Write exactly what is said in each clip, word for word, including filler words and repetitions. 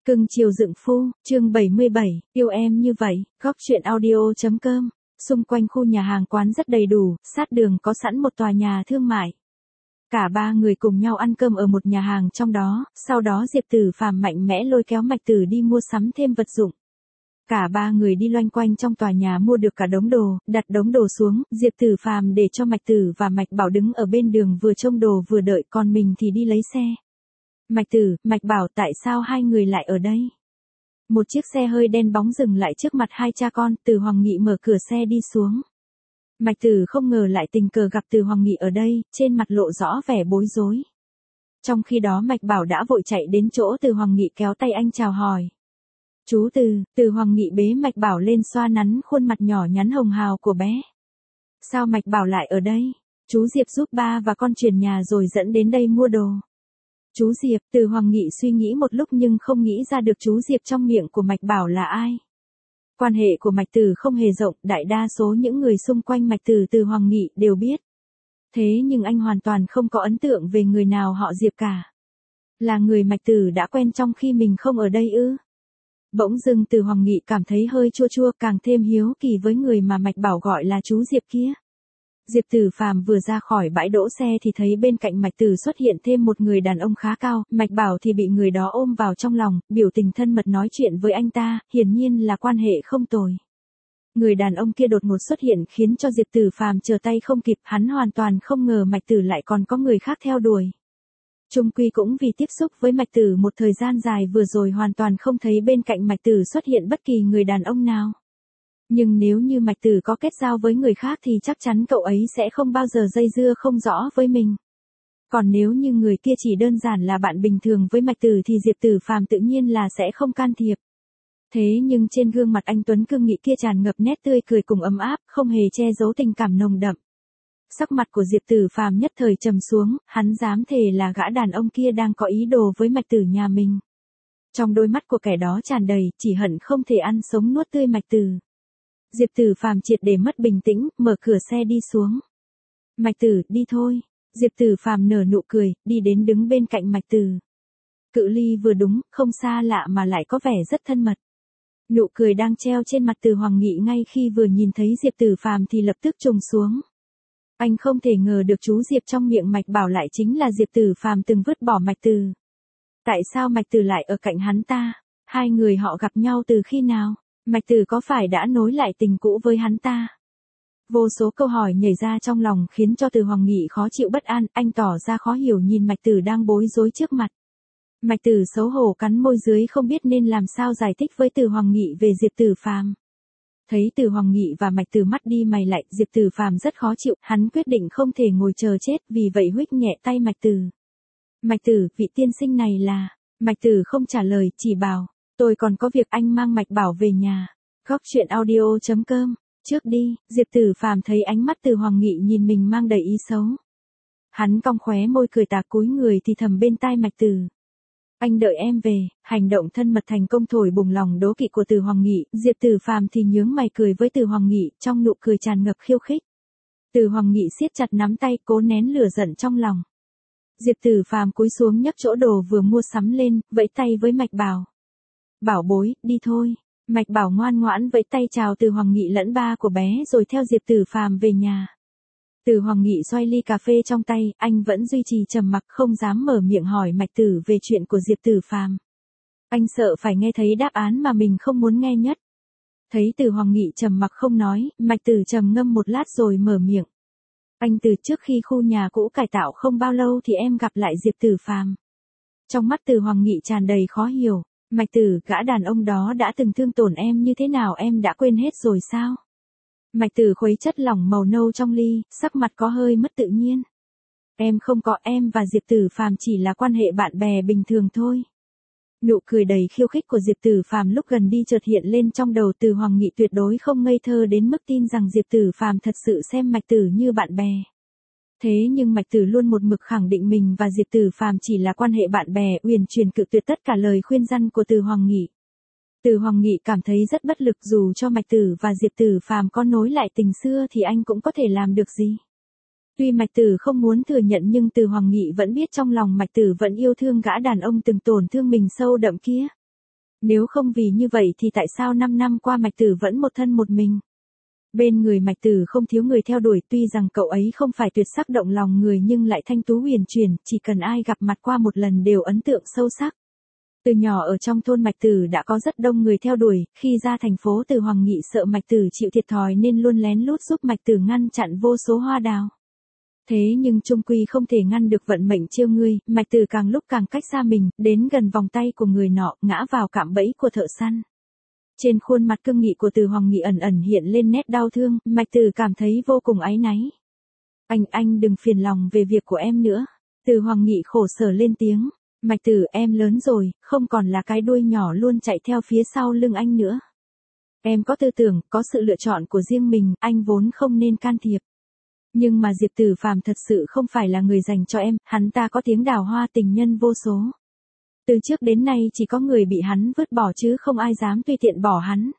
Cưng chiều dựng phu, chương bảy mươi bảy, yêu em như vậy, góc chuyện audio.com. Xung quanh khu nhà hàng quán rất đầy đủ, sát đường có sẵn một tòa nhà thương mại. Cả ba người cùng nhau ăn cơm ở một nhà hàng trong đó, sau đó Diệp Tử Phàm mạnh mẽ lôi kéo Mạch Tử đi mua sắm thêm vật dụng. Cả ba người đi loanh quanh trong tòa nhà mua được cả đống đồ, đặt đống đồ xuống, Diệp Tử Phàm để cho Mạch Tử và Mạch Bảo đứng ở bên đường vừa trông đồ vừa đợi, còn mình thì đi lấy xe. Mạch Tử, Mạch Bảo, tại sao hai người lại ở đây? Một chiếc xe hơi đen bóng dừng lại trước mặt hai cha con, Từ Hoàng Nghị mở cửa xe đi xuống. Mạch Tử không ngờ lại tình cờ gặp Từ Hoàng Nghị ở đây, trên mặt lộ rõ vẻ bối rối. Trong khi đó Mạch Bảo đã vội chạy đến chỗ Từ Hoàng Nghị kéo tay anh chào hỏi. Chú Từ, Từ Hoàng Nghị bế Mạch Bảo lên xoa nắn khuôn mặt nhỏ nhắn hồng hào của bé. Sao Mạch Bảo lại ở đây? Chú Diệp giúp ba và con chuyển nhà rồi dẫn đến đây mua đồ. Chú Diệp, Từ Hoàng Nghị suy nghĩ một lúc nhưng không nghĩ ra được chú Diệp trong miệng của Mạch Bảo là ai. Quan hệ của Mạch Tử không hề rộng, đại đa số những người xung quanh Mạch Tử Từ Hoàng Nghị đều biết. Thế nhưng anh hoàn toàn không có ấn tượng về người nào họ Diệp cả. Là người Mạch Tử đã quen trong khi mình không ở đây ư? Bỗng dưng Từ Hoàng Nghị cảm thấy hơi chua chua, càng thêm hiếu kỳ với người mà Mạch Bảo gọi là chú Diệp kia. Diệp Tử Phàm vừa ra khỏi bãi đỗ xe thì thấy bên cạnh Mạch Tử xuất hiện thêm một người đàn ông khá cao, Mạch Bảo thì bị người đó ôm vào trong lòng, biểu tình thân mật nói chuyện với anh ta, hiển nhiên là quan hệ không tồi. Người đàn ông kia đột ngột xuất hiện khiến cho Diệp Tử Phàm trở tay không kịp, hắn hoàn toàn không ngờ Mạch Tử lại còn có người khác theo đuổi. Chung quy cũng vì tiếp xúc với Mạch Tử một thời gian dài vừa rồi hoàn toàn không thấy bên cạnh Mạch Tử xuất hiện bất kỳ người đàn ông nào. Nhưng nếu như Mạch Tử có kết giao với người khác thì chắc chắn cậu ấy sẽ không bao giờ dây dưa không rõ với mình. Còn nếu như người kia chỉ đơn giản là bạn bình thường với Mạch Tử thì Diệp Tử Phàm tự nhiên là sẽ không can thiệp. Thế nhưng trên gương mặt anh tuấn cương nghị kia tràn ngập nét tươi cười cùng ấm áp, không hề che giấu tình cảm nồng đậm. Sắc mặt của Diệp Tử Phàm nhất thời trầm xuống, hắn dám thề là gã đàn ông kia đang có ý đồ với Mạch Tử nhà mình. Trong đôi mắt của kẻ đó tràn đầy, chỉ hận không thể ăn sống nuốt tươi Mạch Tử. Diệp Tử Phàm triệt để mất bình tĩnh, mở cửa xe đi xuống. Mạch Tử, đi thôi. Diệp Tử Phàm nở nụ cười, đi đến đứng bên cạnh Mạch Tử. Cự ly vừa đúng, không xa lạ mà lại có vẻ rất thân mật. Nụ cười đang treo trên mặt Từ Hoàng Nghị ngay khi vừa nhìn thấy Diệp Tử Phàm thì lập tức trùng xuống. Anh không thể ngờ được chú Diệp trong miệng Mạch Bảo lại chính là Diệp Tử Phàm từng vứt bỏ Mạch Tử. Tại sao Mạch Tử lại ở cạnh hắn ta? Hai người họ gặp nhau từ khi nào? Mạch Tử có phải đã nối lại tình cũ với hắn ta? Vô số câu hỏi nhảy ra trong lòng khiến cho Từ Hoàng Nghị khó chịu bất an, anh tỏ ra khó hiểu nhìn Mạch Tử đang bối rối trước mặt. Mạch Tử xấu hổ cắn môi dưới không biết nên làm sao giải thích với Từ Hoàng Nghị về Diệp Tử Phàm. Thấy Từ Hoàng Nghị và Mạch Tử mắt đi mày lại, Diệp Tử Phàm rất khó chịu, hắn quyết định không thể ngồi chờ chết, vì vậy huých nhẹ tay Mạch Tử. Mạch Tử, vị tiên sinh này là... Mạch Tử không trả lời, chỉ bảo, tôi còn có việc, anh mang Mạch Bảo về nhà. Góc chuyện audio.com, trước đi. Diệp Tử Phàm thấy ánh mắt Từ Hoàng Nghị nhìn mình mang đầy ý xấu. Hắn cong khóe môi cười tà, cúi người thì thầm bên tai Mạch Tử. Anh đợi em về. Hành động thân mật thành công thổi bùng lòng đố kỵ của Từ Hoàng Nghị, Diệp Tử Phàm thì nhướng mày cười với Từ Hoàng Nghị, trong nụ cười tràn ngập khiêu khích. Từ Hoàng Nghị siết chặt nắm tay, cố nén lửa giận trong lòng. Diệp Tử Phàm cúi xuống nhấc chỗ đồ vừa mua sắm lên, vẫy tay với Mạch Bảo. Bảo bối, đi thôi. Mạch Bảo ngoan ngoãn vẫy tay chào Từ Hoàng Nghị lẫn ba của bé rồi theo Diệp Tử Phàm về nhà. Từ Hoàng Nghị xoay ly cà phê trong tay, anh vẫn duy trì trầm mặc không dám mở miệng hỏi Mạch Tử về chuyện của Diệp Tử Phàm. Anh sợ phải nghe thấy đáp án mà mình không muốn nghe nhất. Thấy Từ Hoàng Nghị trầm mặc không nói, Mạch Tử trầm ngâm một lát rồi mở miệng. Anh, từ trước khi khu nhà cũ cải tạo không bao lâu thì em gặp lại Diệp Tử Phàm. Trong mắt Từ Hoàng Nghị tràn đầy khó hiểu. Mạch Tử, gã đàn ông đó đã từng thương tổn em như thế nào em đã quên hết rồi sao? Mạch Tử khuấy chất lỏng màu nâu trong ly, sắc mặt có hơi mất tự nhiên. Em không có, em và Diệp Tử Phàm chỉ là quan hệ bạn bè bình thường thôi. Nụ cười đầy khiêu khích của Diệp Tử Phàm lúc gần đi chợt hiện lên trong đầu Từ Hoàng Nghị, tuyệt đối không ngây thơ đến mức tin rằng Diệp Tử Phàm thật sự xem Mạch Tử như bạn bè. Thế nhưng Mạch Tử luôn một mực khẳng định mình và Diệp Tử Phàm chỉ là quan hệ bạn bè, uyển chuyển cự tuyệt tất cả lời khuyên răn của Từ Hoàng Nghị. Từ Hoàng Nghị cảm thấy rất bất lực, dù cho Mạch Tử và Diệp Tử Phàm có nối lại tình xưa thì anh cũng có thể làm được gì. Tuy Mạch Tử không muốn thừa nhận nhưng Từ Hoàng Nghị vẫn biết trong lòng Mạch Tử vẫn yêu thương gã đàn ông từng tổn thương mình sâu đậm kia. Nếu không vì như vậy thì tại sao năm năm qua Mạch Tử vẫn một thân một mình? Bên người Mạch Tử không thiếu người theo đuổi, tuy rằng cậu ấy không phải tuyệt sắc động lòng người nhưng lại thanh tú huyền chuyển, chỉ cần ai gặp mặt qua một lần đều ấn tượng sâu sắc. Từ nhỏ ở trong thôn Mạch Tử đã có rất đông người theo đuổi, khi ra thành phố Từ Hoàng Nghị sợ Mạch Tử chịu thiệt thòi nên luôn lén lút giúp Mạch Tử ngăn chặn vô số hoa đào. Thế nhưng chung quy không thể ngăn được vận mệnh trêu ngươi, Mạch Tử càng lúc càng cách xa mình, đến gần vòng tay của người nọ, ngã vào cạm bẫy của thợ săn. Trên khuôn mặt cương nghị của Từ Hoàng Nghị ẩn ẩn hiện lên nét đau thương, Mạch Tử cảm thấy vô cùng áy náy. Anh, anh đừng phiền lòng về việc của em nữa. Từ Hoàng Nghị khổ sở lên tiếng. Mạch Tử, em lớn rồi, không còn là cái đuôi nhỏ luôn chạy theo phía sau lưng anh nữa. Em có tư tưởng, có sự lựa chọn của riêng mình, anh vốn không nên can thiệp. Nhưng mà Diệp Tử Phàm thật sự không phải là người dành cho em, hắn ta có tiếng đào hoa tình nhân vô số. Từ trước đến nay chỉ có người bị hắn vứt bỏ chứ không ai dám tùy tiện bỏ hắn.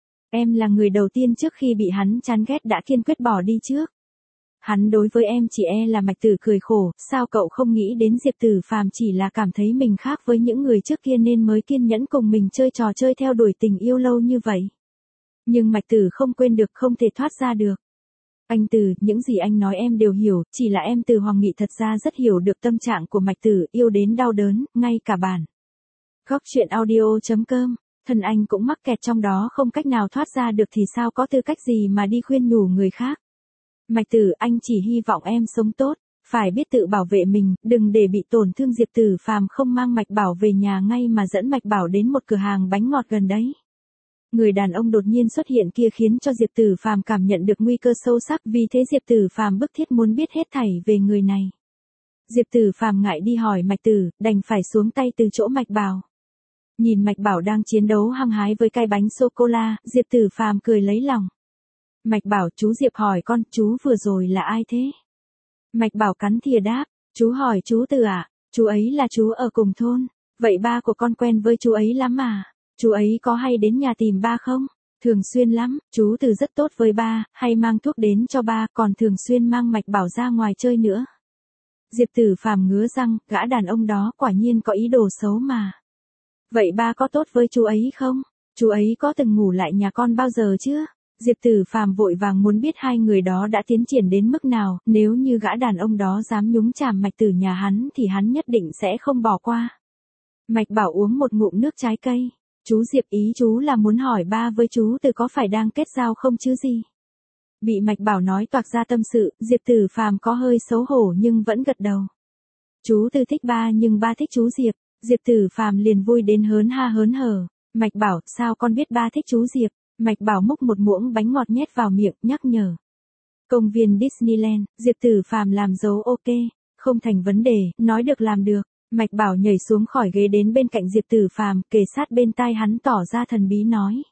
Em là người đầu tiên trước khi bị hắn chán ghét đã kiên quyết bỏ đi trước. Hắn đối với em chỉ e là Mạch Tử cười khổ, sao cậu không nghĩ đến Diệp Tử Phàm chỉ là cảm thấy mình khác với những người trước kia nên mới kiên nhẫn cùng mình chơi trò chơi theo đuổi tình yêu lâu như vậy. Nhưng Mạch Tử không quên được, không thể thoát ra được. Anh Từ, những gì anh nói em đều hiểu, chỉ là em Từ Hoàng Nghị thật ra rất hiểu được tâm trạng của Mạch Tử, yêu đến đau đớn, ngay cả bản. Góc truyện audio chấm com, thân anh cũng mắc kẹt trong đó không cách nào thoát ra được thì sao có tư cách gì mà đi khuyên nhủ người khác. Mạch Tử, anh chỉ hy vọng em sống tốt, phải biết tự bảo vệ mình, đừng để bị tổn thương. Diệp Tử Phàm không mang Mạch Bảo về nhà ngay mà dẫn Mạch Bảo đến một cửa hàng bánh ngọt gần đấy. Người đàn ông đột nhiên xuất hiện kia khiến cho Diệp Tử Phàm cảm nhận được nguy cơ sâu sắc, vì thế Diệp Tử Phàm bức thiết muốn biết hết thảy về người này. Diệp Tử Phàm ngại đi hỏi Mạch Tử, đành phải xuống tay từ chỗ Mạch Bảo. Nhìn Mạch Bảo đang chiến đấu hăng hái với cái bánh sô cô la, Diệp Tử Phàm cười lấy lòng. Mạch Bảo, chú Diệp hỏi con, chú vừa rồi là ai thế? Mạch Bảo cắn thìa đáp, chú hỏi chú Từ à, chú ấy là chú ở cùng thôn, vậy ba của con quen với chú ấy lắm à? Chú ấy có hay đến nhà tìm ba không? Thường xuyên lắm, chú Từ rất tốt với ba, hay mang thuốc đến cho ba, còn thường xuyên mang Mạch Bảo ra ngoài chơi nữa. Diệp Tử Phàm ngứa răng, gã đàn ông đó quả nhiên có ý đồ xấu mà. Vậy ba có tốt với chú ấy không? Chú ấy có từng ngủ lại nhà con bao giờ chưa? Diệp Tử Phàm vội vàng muốn biết hai người đó đã tiến triển đến mức nào, nếu như gã đàn ông đó dám nhúng chàm Mạch Tử nhà hắn thì hắn nhất định sẽ không bỏ qua. Mạch Bảo uống một ngụm nước trái cây. Chú Diệp, ý chú là muốn hỏi ba với chú Từ có phải đang kết giao không chứ gì? Bị Mạch Bảo nói toạc ra tâm sự, Diệp Tử Phàm có hơi xấu hổ nhưng vẫn gật đầu. Chú Từ thích ba nhưng ba thích chú Diệp. Diệp Tử Phàm liền vui đến hớn ha hớn hở. Mạch Bảo, sao con biết ba thích chú Diệp? Mạch Bảo múc một muỗng bánh ngọt nhét vào miệng, nhắc nhở. Công viên Disneyland, Diệp Tử Phàm làm dấu ok, không thành vấn đề, nói được làm được. Mạch Bảo nhảy xuống khỏi ghế đến bên cạnh Diệp Tử Phàm, kề sát bên tai hắn tỏ ra thần bí nói.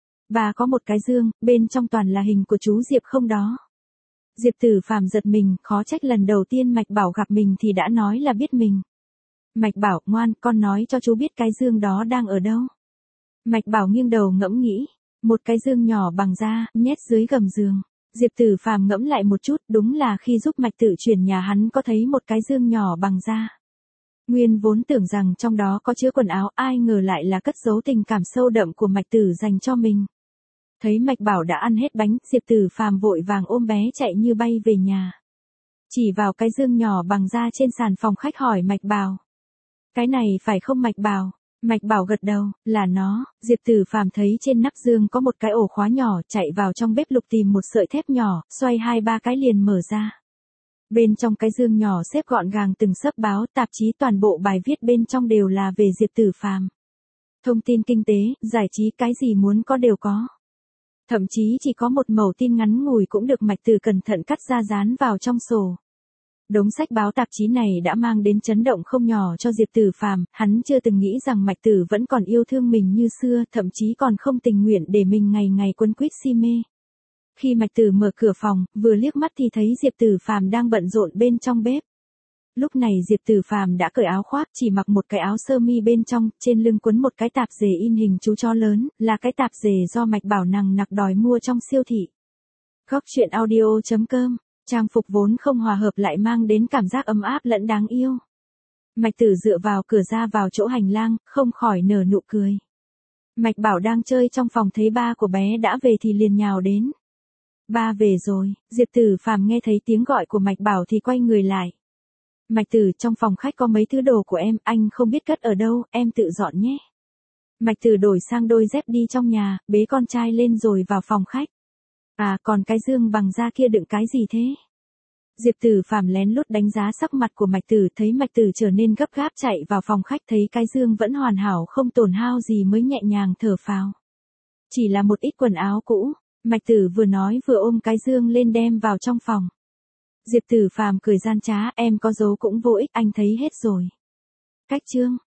Bà có một cái dương, bên trong toàn là hình của chú Diệp không đó. Diệp Tử Phàm giật mình, khó trách lần đầu tiên Mạch Bảo gặp mình thì đã nói là biết mình. Mạch Bảo, ngoan, con nói cho chú biết cái dương đó đang ở đâu. Mạch Bảo nghiêng đầu ngẫm nghĩ. Một cái dương nhỏ bằng da, nhét dưới gầm giường. Diệp Tử Phàm ngẫm lại một chút, đúng là khi giúp Mạch Tử chuyển nhà hắn có thấy một cái dương nhỏ bằng da. Nguyên vốn tưởng rằng trong đó có chứa quần áo, ai ngờ lại là cất giấu tình cảm sâu đậm của Mạch Tử dành cho mình. Thấy Mạch Bảo đã ăn hết bánh, Diệp Tử Phàm vội vàng ôm bé chạy như bay về nhà. Chỉ vào cái dương nhỏ bằng da trên sàn phòng khách hỏi Mạch Bảo. Cái này phải không Mạch Bảo? Mạch Bảo gật đầu, là nó. Diệp Tử Phàm thấy trên nắp dương có một cái ổ khóa nhỏ, chạy vào trong bếp lục tìm một sợi thép nhỏ, xoay hai ba cái liền mở ra. Bên trong cái dương nhỏ xếp gọn gàng từng xấp báo, tạp chí, toàn bộ bài viết bên trong đều là về Diệp Tử Phàm. Thông tin kinh tế, giải trí, cái gì muốn có đều có. Thậm chí chỉ có một mẩu tin ngắn ngủi cũng được Mạch Tử cẩn thận cắt ra dán vào trong sổ. Đống sách báo tạp chí này đã mang đến chấn động không nhỏ cho Diệp Tử Phàm, hắn chưa từng nghĩ rằng Mạch Tử vẫn còn yêu thương mình như xưa, thậm chí còn không tình nguyện để mình ngày ngày quấn quýt si mê. Khi Mạch Tử mở cửa phòng, vừa liếc mắt thì thấy Diệp Tử Phàm đang bận rộn bên trong bếp. Lúc này Diệp Tử Phàm đã cởi áo khoác, chỉ mặc một cái áo sơ mi bên trong, trên lưng quấn một cái tạp dề in hình chú chó lớn, là cái tạp dề do Mạch Bảo nằng nặc đòi mua trong siêu thị. Góc truyện audio chấm com, trang phục vốn không hòa hợp lại mang đến cảm giác ấm áp lẫn đáng yêu. Mạch Tử dựa vào cửa ra vào chỗ hành lang, không khỏi nở nụ cười. Mạch Bảo đang chơi trong phòng thấy ba của bé đã về thì liền nhào đến. Ba về rồi, Diệp Tử Phàm nghe thấy tiếng gọi của Mạch Bảo thì quay người lại. Mạch Tử, trong phòng khách có mấy thứ đồ của em, anh không biết cất ở đâu, em tự dọn nhé. Mạch Tử đổi sang đôi dép đi trong nhà, bế con trai lên rồi vào phòng khách. À, còn cái dương bằng da kia đựng cái gì thế? Diệp Tử Phàm lén lút đánh giá sắc mặt của Mạch Tử, thấy Mạch Tử trở nên gấp gáp chạy vào phòng khách, thấy cái dương vẫn hoàn hảo không tổn hao gì mới nhẹ nhàng thở phào. Chỉ là một ít quần áo cũ, Mạch Tử vừa nói vừa ôm cái dương lên đem vào trong phòng. Diệp Tử Phàm cười gian trá, em có giấu cũng vô ích, anh thấy hết rồi. Cách chương